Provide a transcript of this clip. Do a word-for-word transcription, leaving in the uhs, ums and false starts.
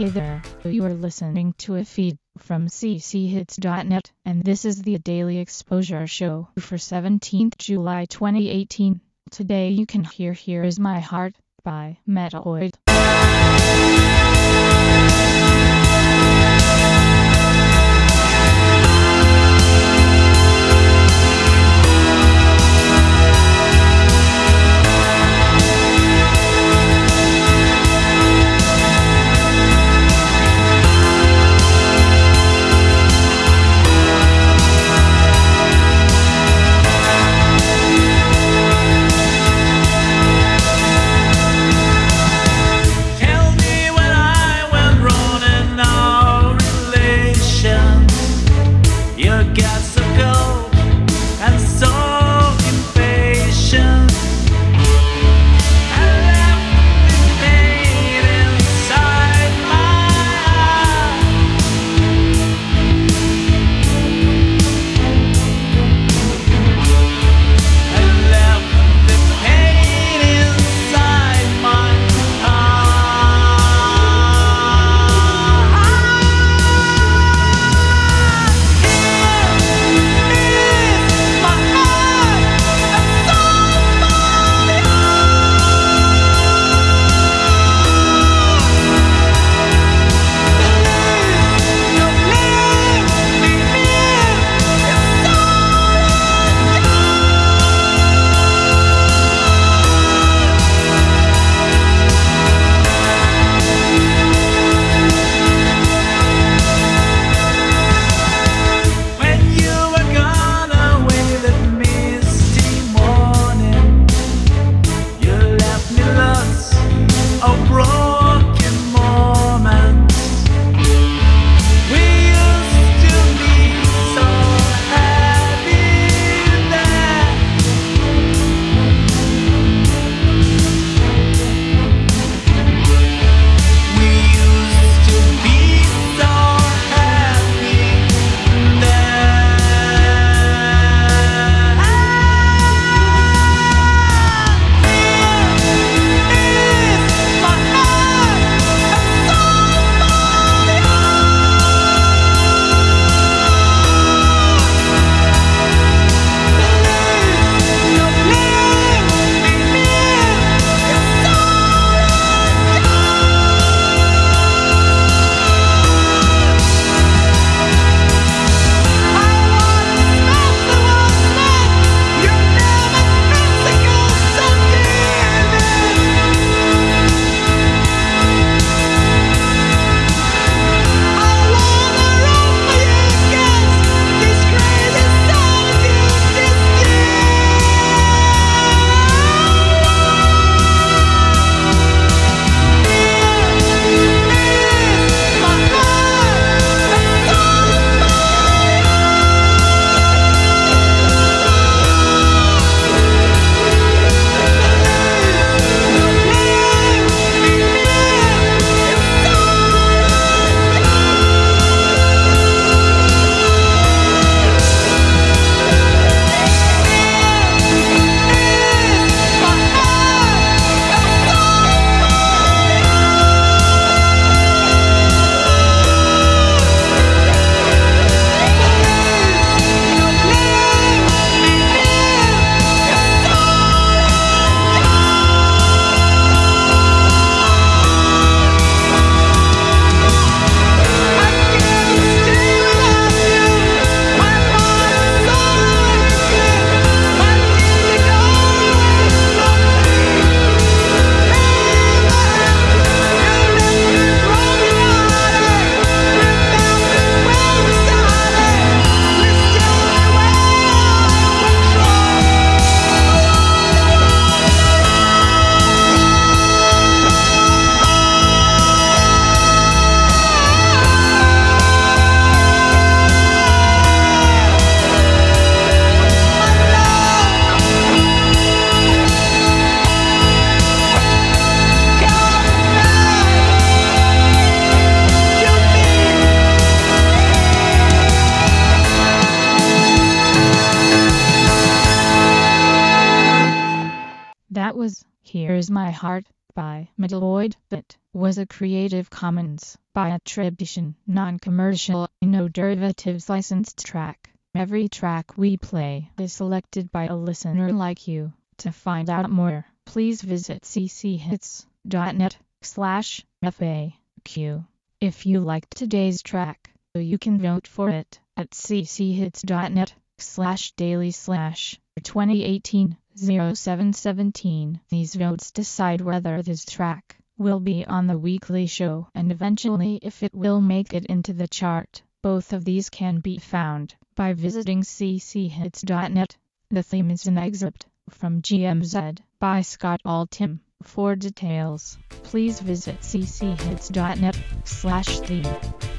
Hey there, you are listening to a feed from c c hits dot net, and this is the Daily Exposure Show for seventeenth July twenty eighteen. Today you can hear Here Is My Heart by Metaloid. That was Here's My Heart by Metaloid. It was a Creative Commons by Attribution, non-commercial, no derivatives licensed track. Every track we play is selected by a listener like you. To find out more, please visit cchits.net slash FAQ. If you liked today's track, you can vote for it at cchits.net slash daily slash twenty eighteen oh seven seventeen. These votes decide whether this track will be on the weekly show and eventually if it will make it into the chart. Both of these can be found by visiting cchits.net. The theme is an excerpt from G M Z by Scott Altham. For details, please visit cchits.net slash theme.